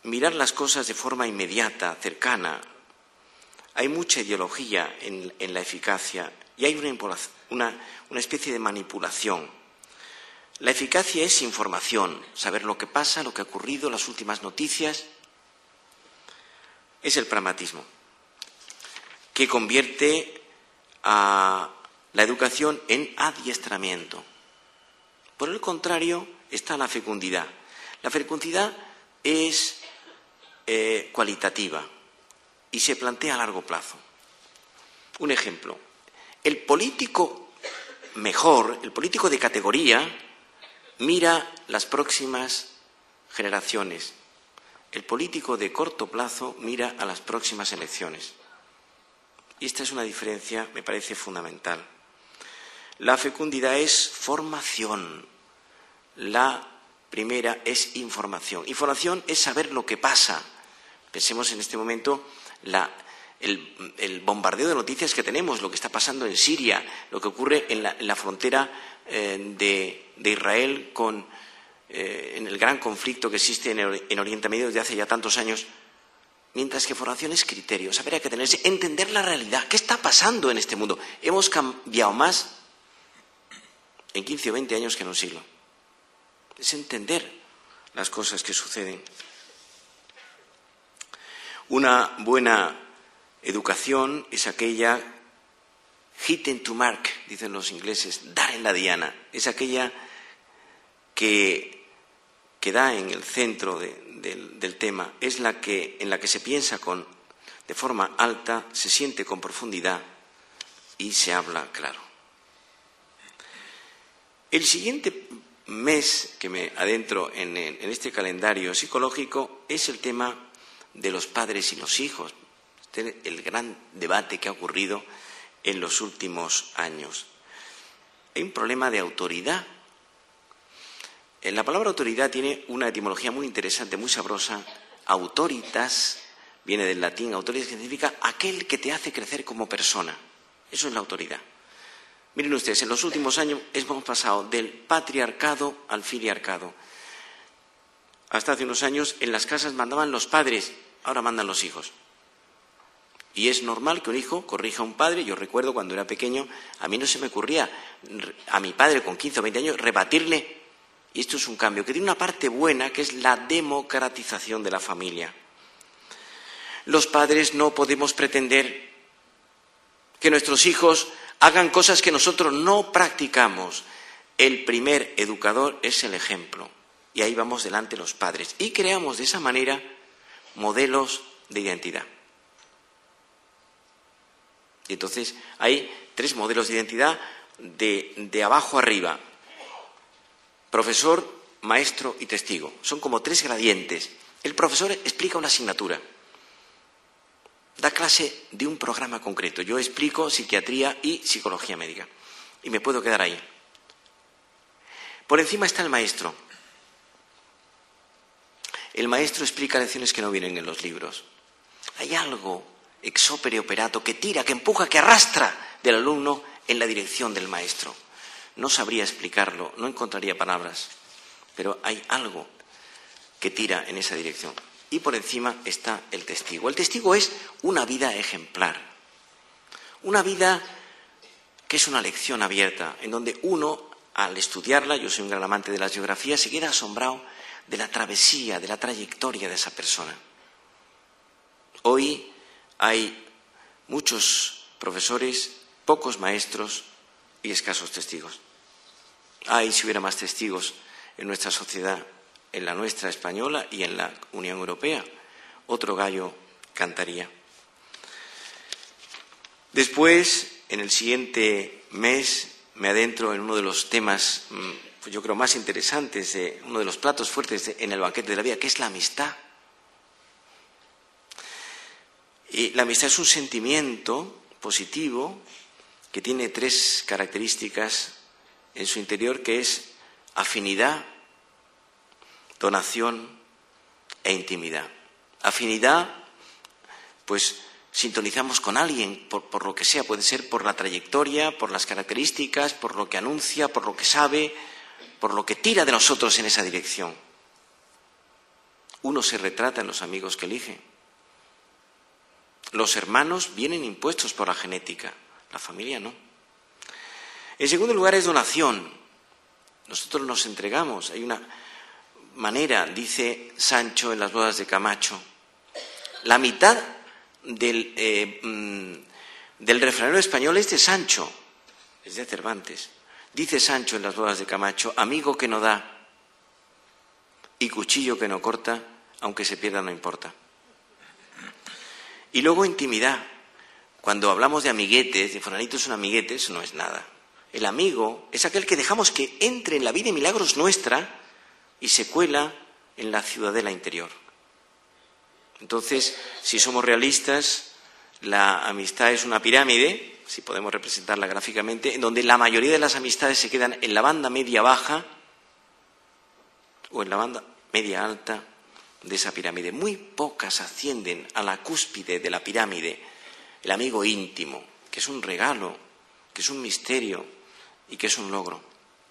mirar las cosas de forma inmediata, cercana. Hay mucha ideología en la eficacia y hay una especie de manipulación. La eficacia es información, saber lo que pasa, lo que ha ocurrido, las últimas noticias. Es el pragmatismo, que convierte a la educación en adiestramiento. Por el contrario, está la fecundidad. La fecundidad es cualitativa y se plantea a largo plazo. Un ejemplo, el político mejor, el político de categoría, mira las próximas generaciones. El político de corto plazo mira a las próximas elecciones. Y esta es una diferencia, me parece, fundamental. La fecundidad es formación. La primera es información. Información es saber lo que pasa. Pensemos en este momento el bombardeo de noticias que tenemos, lo que está pasando en Siria, lo que ocurre en la frontera de Israel en el gran conflicto que existe en Oriente Medio desde hace ya tantos años. Mientras que formación es criterio, saber a qué tenerse, entender la realidad. ¿Qué está pasando en este mundo? Hemos cambiado más en 15 o 20 años que en un siglo. Es entender las cosas que suceden. Una buena educación es aquella hit into mark, dicen los ingleses, dar en la diana. Es aquella que da en el centro del tema, es en la que se piensa de forma alta, se siente con profundidad y se habla claro. El siguiente mes que me adentro en este calendario psicológico es el tema de los padres y los hijos. El gran debate que ha ocurrido en los últimos años. Hay un problema de autoridad. La palabra autoridad tiene una etimología muy interesante, muy sabrosa. Autoritas viene del latín, autoritas, que significa aquel que te hace crecer como persona. Eso es la autoridad. Miren ustedes, en los últimos años hemos pasado del patriarcado al filiarcado. Hasta hace unos años en las casas mandaban los padres, ahora mandan los hijos. Y es normal que un hijo corrija a un padre. Yo recuerdo cuando era pequeño, a mí no se me ocurría a mi padre con 15 o 20 años rebatirle. Y esto es un cambio que tiene una parte buena, que es la democratización de la familia. Los padres no podemos pretender que nuestros hijos hagan cosas que nosotros no practicamos. El primer educador es el ejemplo. Y ahí vamos delante los padres. Y creamos de esa manera modelos de identidad. Y entonces hay 3 modelos de identidad de abajo arriba. Profesor, maestro y testigo. Son como 3 gradientes. El profesor explica una asignatura. Da clase de un programa concreto. Yo explico psiquiatría y psicología médica. Y me puedo quedar ahí. Por encima está el maestro. El maestro explica lecciones que no vienen en los libros. Hay algo ex opere operato que tira, que empuja, que arrastra del alumno en la dirección del maestro. No sabría explicarlo, no encontraría palabras, pero hay algo que tira en esa dirección. Y por encima está el testigo. El testigo es una vida ejemplar. Una vida que es una lección abierta, en donde uno, al estudiarla, yo soy un gran amante de las biografías, se queda asombrado de la travesía, de la trayectoria de esa persona. Hoy hay muchos profesores, pocos maestros y escasos testigos. Ay, si hubiera más testigos en nuestra sociedad, en la nuestra española y en la Unión Europea, otro gallo cantaría. Después, en el siguiente mes, me adentro en uno de los temas, yo creo, más interesantes, uno de los platos fuertes en el banquete de la vida, que es la amistad. Y la amistad es un sentimiento positivo que tiene 3 características en su interior, que es afinidad, donación e intimidad. Afinidad, pues sintonizamos con alguien por lo que sea, puede ser por la trayectoria, por las características, por lo que anuncia, por lo que sabe, por lo que tira de nosotros en esa dirección. Uno se retrata en los amigos que elige. Los hermanos vienen impuestos por la genética, la familia no. En segundo lugar es donación. Nosotros nos entregamos. Hay una manera, dice Sancho en las bodas de Camacho, la mitad del refranero español es de Sancho, es de Cervantes. Dice Sancho en las bodas de Camacho, amigo que no da y cuchillo que no corta, aunque se pierda no importa. Y luego intimidad. Cuando hablamos de amiguetes, de fulanito es un amiguete, eso no es nada. El amigo es aquel que dejamos que entre en la vida de milagros nuestra y se cuela en la ciudadela interior. Entonces, si somos realistas, la amistad es una pirámide, si podemos representarla gráficamente, en donde la mayoría de las amistades se quedan en la banda media baja o en la banda media alta de esa pirámide. Muy pocas ascienden a la cúspide de la pirámide, el amigo íntimo, que es un regalo, que es un misterio y que es un logro.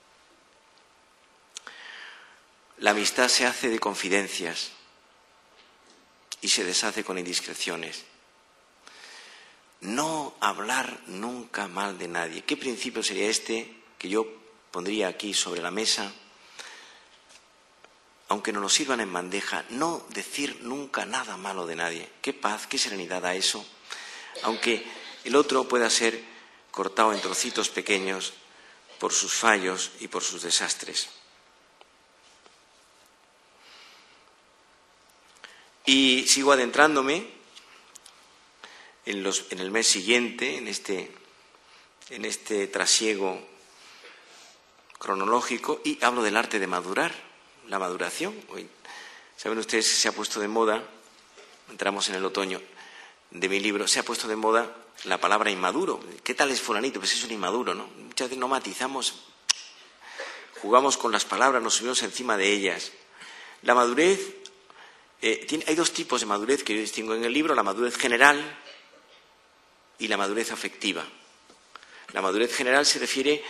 La amistad se hace de confidencias y se deshace con indiscreciones. No hablar nunca mal de nadie. ¿Qué principio sería este que yo pondría aquí sobre la mesa? Aunque no nos sirvan en bandeja, no decir nunca nada malo de nadie. Qué paz, qué serenidad da eso. Aunque el otro pueda ser cortado en trocitos pequeños por sus fallos y por sus desastres. Y sigo adentrándome en el mes siguiente, en este trasiego cronológico, y hablo del arte de madurar, la maduración. Hoy, saben ustedes, se ha puesto de moda, entramos en el otoño de mi libro, se ha puesto de moda la palabra inmaduro. ¿Qué tal es fulanito? Pues es un inmaduro, ¿no? Muchas veces no matizamos, jugamos con las palabras, nos subimos encima de ellas. La madurez, hay dos tipos de madurez que yo distingo en el libro, la madurez general y la madurez afectiva. La madurez general se refiere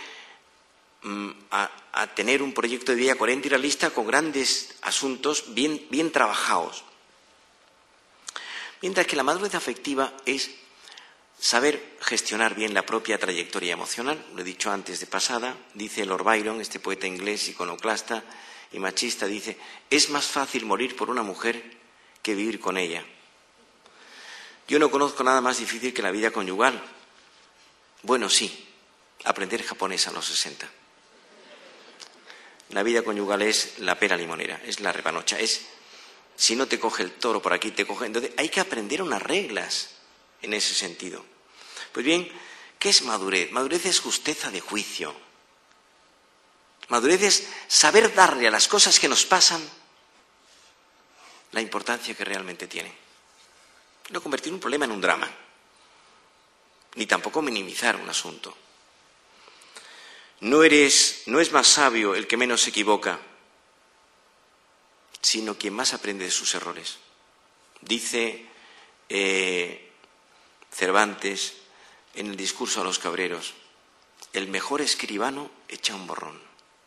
a tener un proyecto de vida coherente y realista con grandes asuntos bien trabajados. Mientras que la madurez afectiva es saber gestionar bien la propia trayectoria emocional. Lo he dicho antes de pasada, dice Lord Byron, este poeta inglés iconoclasta y machista, dice, es más fácil morir por una mujer que vivir con ella. Yo no conozco nada más difícil que la vida conyugal. Bueno, sí, aprender japonés a los 60. La vida conyugal es la pera limonera, es la repanocha, es si no te coge el toro por aquí, te coge. Entonces hay que aprender unas reglas en ese sentido. Pues bien, ¿qué es madurez? Madurez es justeza de juicio. Madurez es saber darle a las cosas que nos pasan la importancia que realmente tienen. No convertir un problema en un drama, ni tampoco minimizar un asunto. No es más sabio el que menos se equivoca, sino quien más aprende de sus errores. Dice Cervantes en el discurso a los cabreros, el mejor escribano echa un borrón.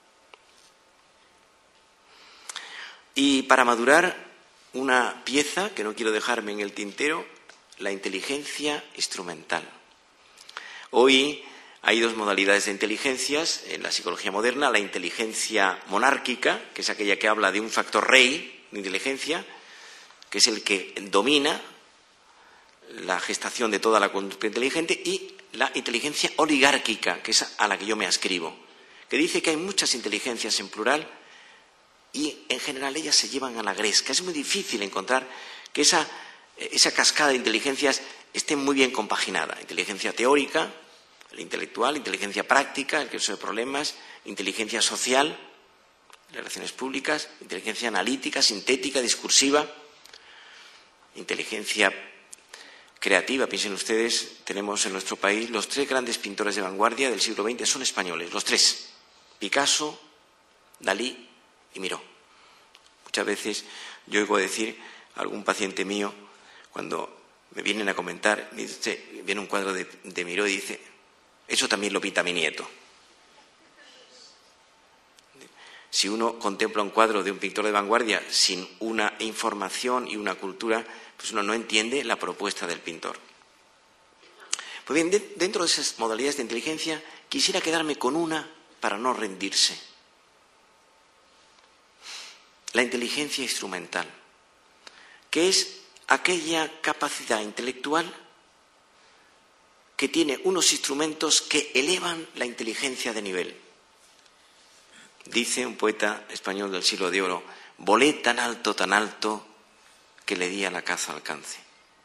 Y para madurar una pieza que no quiero dejarme en el tintero, la inteligencia instrumental. Hoy hay dos modalidades de inteligencias en la psicología moderna, la inteligencia monárquica, que es aquella que habla de un factor rey de inteligencia, que es el que domina la gestación de toda la conducta inteligente, y la inteligencia oligárquica, que es a la que yo me adscribo, que dice que hay muchas inteligencias en plural y en general ellas se llevan a la gresca. Es muy difícil encontrar que esa cascada de inteligencias esté muy bien compaginada. Inteligencia teórica, el intelectual, inteligencia práctica, el que resuelve problemas, inteligencia social, relaciones públicas, inteligencia analítica, sintética, discursiva, inteligencia creativa. Piensen ustedes, tenemos en nuestro país los 3 grandes pintores de vanguardia del siglo XX son españoles, los 3, Picasso, Dalí y Miró. Muchas veces yo oigo decir a algún paciente mío, cuando me vienen a comentar, viene un cuadro de Miró y dice, eso también lo pinta mi nieto. Si uno contempla un cuadro de un pintor de vanguardia sin una información y una cultura, pues uno no entiende la propuesta del pintor. Pues bien, dentro de esas modalidades de inteligencia, quisiera quedarme con una para no rendirse. La inteligencia instrumental, que es aquella capacidad intelectual que tiene unos instrumentos que elevan la inteligencia de nivel. Dice un poeta español del siglo de oro: volé tan alto, que le di a la caza alcance.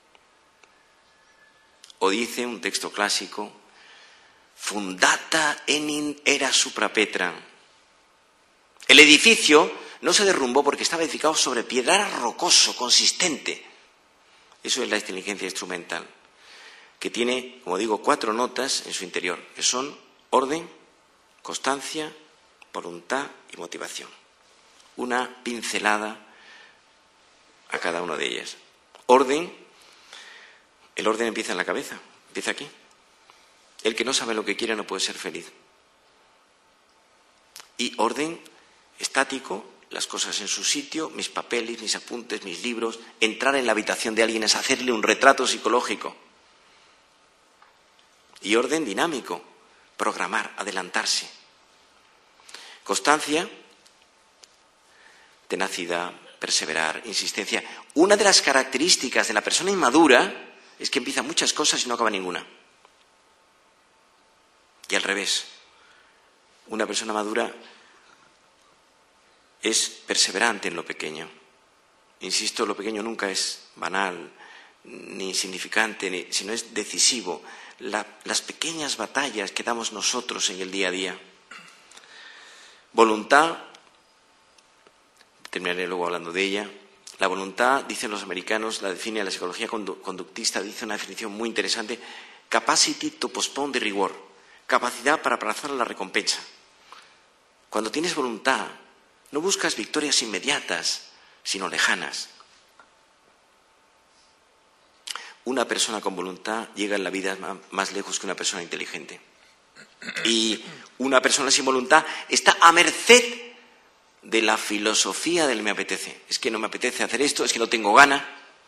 O dice un texto clásico: fundata enim era supra Petra. El edificio no se derrumbó porque estaba edificado sobre piedra, era rocoso, consistente. Eso es la inteligencia instrumental, que tiene, como digo, 4 notas en su interior, que son orden, constancia, voluntad y motivación. Una pincelada a cada una de ellas. Orden, el orden empieza en la cabeza, empieza aquí. El que no sabe lo que quiere no puede ser feliz. Y orden estático, las cosas en su sitio, mis papeles, mis apuntes, mis libros. Entrar en la habitación de alguien es hacerle un retrato psicológico. Y orden dinámico, programar, adelantarse. Constancia, tenacidad, perseverar, insistencia. Una de las características de la persona inmadura es que empieza muchas cosas y no acaba ninguna. Y al revés, una persona madura es perseverante en lo pequeño. Insisto, lo pequeño nunca es banal, ni insignificante, sino es decisivo. Las pequeñas batallas que damos nosotros en el día a día. Voluntad, terminaré luego hablando de ella. La voluntad, dicen los americanos, la define la psicología conductista, dice una definición muy interesante: capacity to postpone the reward, capacidad para aplazar la recompensa. Cuando tienes voluntad, no buscas victorias inmediatas, sino lejanas. Una persona con voluntad llega en la vida más lejos que una persona inteligente. Y una persona sin voluntad está a merced de la filosofía del me apetece. Es que no me apetece hacer esto, es que no tengo gana.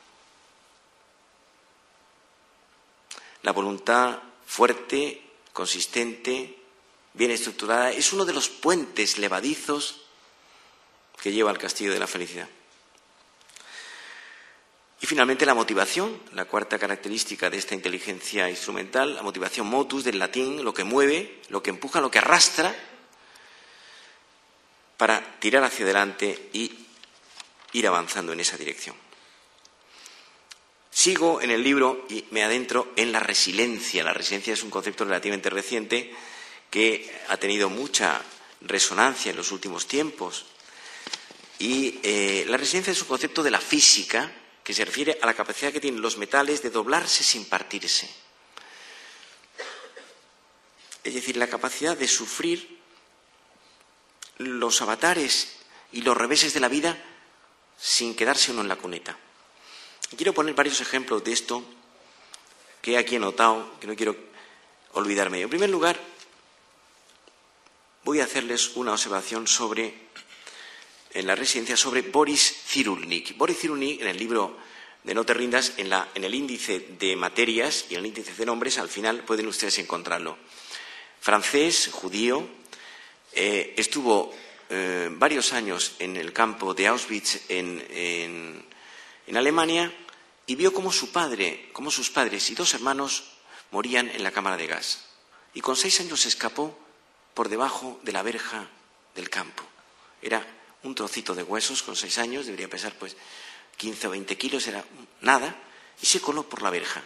La voluntad fuerte, consistente, bien estructurada, es uno de los puentes levadizos que lleva al castillo de la felicidad. Y finalmente la motivación, la cuarta característica de esta inteligencia instrumental, la motivación motus del latín, lo que mueve, lo que empuja, lo que arrastra para tirar hacia adelante y ir avanzando en esa dirección. Sigo en el libro y me adentro en la resiliencia. La resiliencia es un concepto relativamente reciente que ha tenido mucha resonancia en los últimos tiempos. Y la resiliencia es un concepto de la física que se refiere a la capacidad que tienen los metales de doblarse sin partirse. Es decir, la capacidad de sufrir los avatares y los reveses de la vida sin quedarse uno en la cuneta. Y quiero poner varios ejemplos de esto que aquí he notado, que no quiero olvidarme. En primer lugar, voy a hacerles una observación en la residencia sobre Boris Cyrulnik. Boris Cyrulnik, en el libro de No te rindas, en el índice de materias y en el índice de nombres, al final pueden ustedes encontrarlo. Francés, judío, estuvo varios años en el campo de Auschwitz en Alemania y vio cómo sus padres y 2 hermanos morían en la cámara de gas. Y con 6 años se escapó por debajo de la verja del campo. Era un trocito de huesos con 6 años, debería pesar pues 15 o 20 kilos, era nada, y se coló por la verja.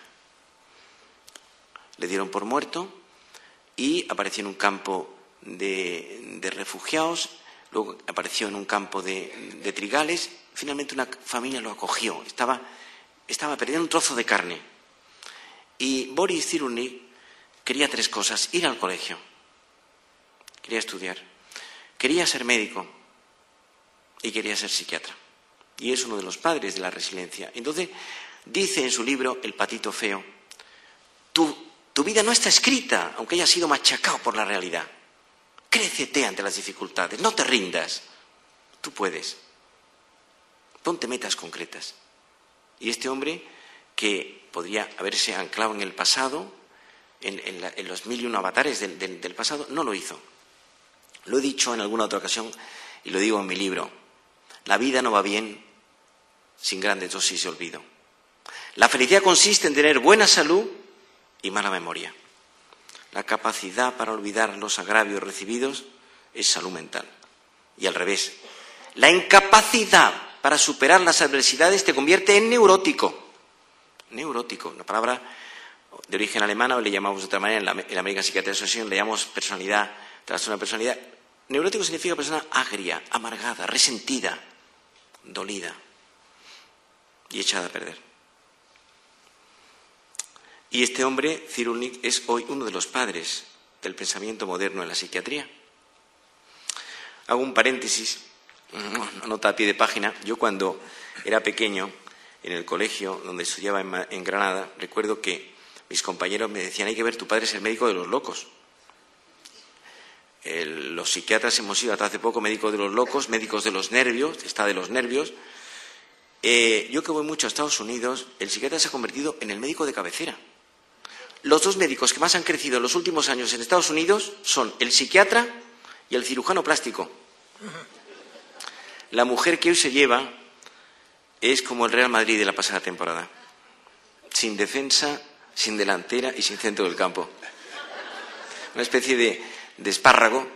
Le dieron por muerto y apareció en un campo de refugiados, luego apareció en un campo de trigales, finalmente una familia lo acogió, estaba perdiendo un trozo de carne. Y Boris Cyrulnik quería 3 cosas: ir al colegio, quería estudiar, quería ser médico y quería ser psiquiatra. Y es uno de los padres de la resiliencia. Entonces, dice en su libro El patito feo: tu vida no está escrita, aunque haya sido machacado por la realidad. Crécete ante las dificultades, no te rindas. Tú puedes. Ponte metas concretas. Y este hombre, que podría haberse anclado en el pasado, en los 1001 avatares del pasado, no lo hizo. Lo he dicho en alguna otra ocasión y lo digo en mi libro. La vida no va bien sin grandes dosis de olvido. La felicidad consiste en tener buena salud y mala memoria. La capacidad para olvidar los agravios recibidos es salud mental. Y al revés. La incapacidad para superar las adversidades te convierte en neurótico. Neurótico, una palabra de origen alemán, o le llamamos de otra manera, en la American Psychiatric Association le llamamos personalidad, trastorno de personalidad. Neurótico significa persona agria, amargada, resentida, dolida y echada a perder. Y este hombre, Cyrulnik, es hoy uno de los padres del pensamiento moderno en la psiquiatría. Hago un paréntesis, una nota a pie de página. Yo cuando era pequeño, en el colegio donde estudiaba en Granada, recuerdo que mis compañeros me decían: hay que ver, tu padre es el médico de los locos. Los psiquiatras hemos sido hasta hace poco médicos de los locos, médicos de los nervios, está de los nervios. Yo que voy mucho a Estados Unidos, el psiquiatra se ha convertido en el médico de cabecera. Los dos médicos que más han crecido en los últimos años en Estados Unidos son el psiquiatra y el cirujano plástico. La mujer que hoy se lleva es como el Real Madrid de la pasada temporada. Sin defensa, sin delantera y sin centro del campo. Una especie de espárrago.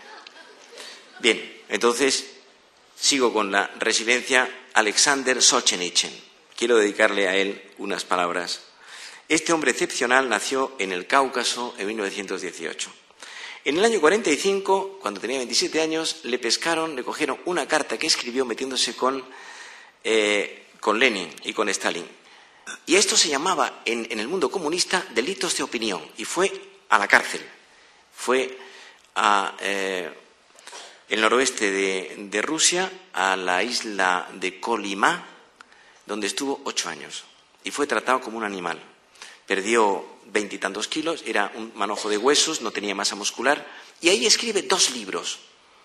Bien, entonces sigo con la resiliencia. Alexander Solzhenitsyn. Quiero dedicarle a él unas palabras. Este hombre excepcional nació en el Cáucaso en 1918. En el año 45, cuando tenía 27 años, le pescaron, le cogieron una carta que escribió metiéndose con Lenin y con Stalin. Y esto se llamaba en el mundo comunista delitos de opinión, y fue a la cárcel. Fue a el noroeste de Rusia, a la isla de Kolyma, donde estuvo 8 años. Y fue tratado como un animal. Perdió 20 y tantos kilos, era un manojo de huesos, no tenía masa muscular, y ahí escribe 2 libros.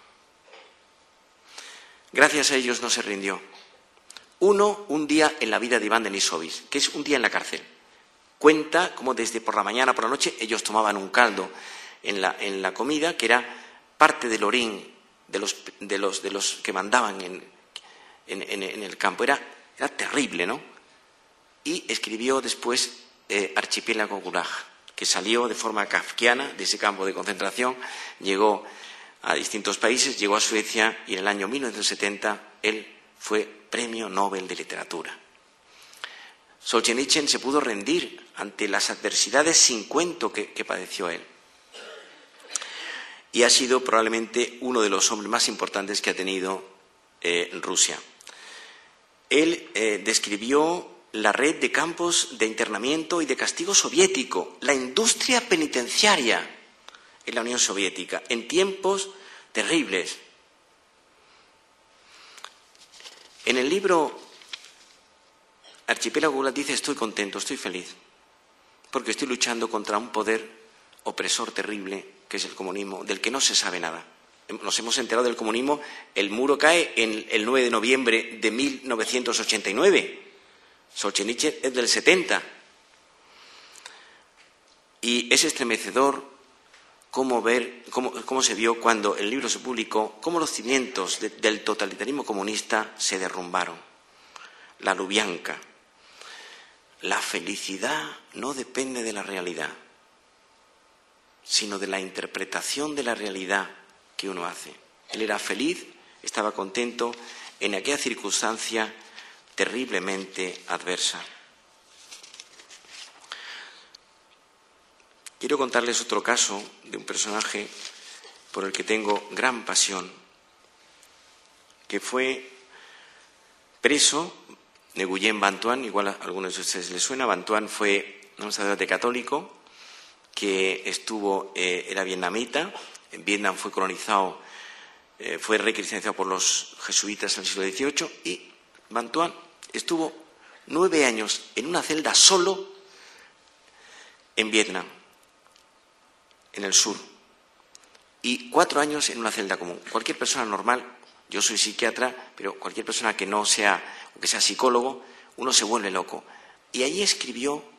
Gracias a ellos no se rindió. Uno, un día en la vida de Iván Denisovich, que es un día en la cárcel. Cuenta cómo desde por la mañana por la noche ellos tomaban un caldo en la comida, que era parte del orín de los que mandaban en el campo. Era terrible, ¿no? Y escribió después Archipiélago Gulag, que salió de forma kafkiana de ese campo de concentración, llegó a distintos países, llegó a Suecia, y en el año 1970 él fue Premio Nobel de Literatura. Solzhenitsyn se pudo rendir ante las adversidades sin cuento que padeció él. Y ha sido probablemente uno de los hombres más importantes que ha tenido Rusia. Él describió la red de campos de internamiento y de castigo soviético, la industria penitenciaria en la Unión Soviética, en tiempos terribles. En el libro Archipiélago Gulag dice: estoy contento, estoy feliz, porque estoy luchando contra un poder opresor terrible, que es el comunismo, del que no se sabe nada. Nos hemos enterado del comunismo, el muro cae el 9 de noviembre de 1989. Solzhenitsyn es del 70. Y es estremecedor cómo se vio cuando el libro se publicó, cómo los cimientos del totalitarismo comunista se derrumbaron. La Lubyanka. La felicidad no depende de la realidad, sino de la interpretación de la realidad que uno hace. Él era feliz, estaba contento en aquella circunstancia terriblemente adversa. Quiero contarles otro caso de un personaje por el que tengo gran pasión, que fue preso, Nguyen Van Thuan. Igual a algunos de ustedes les suena. Van Thuan fue un sacerdote católico que era vietnamita. En Vietnam fue colonizado, fue recristianizado por los jesuitas en el siglo XVIII, y Van Thuan estuvo 9 años en una celda solo en Vietnam, en el sur. y 4 años en una celda común. Cualquier persona normal, yo soy psiquiatra, pero cualquier persona que no sea, o que sea psicólogo, uno se vuelve loco. Y allí escribió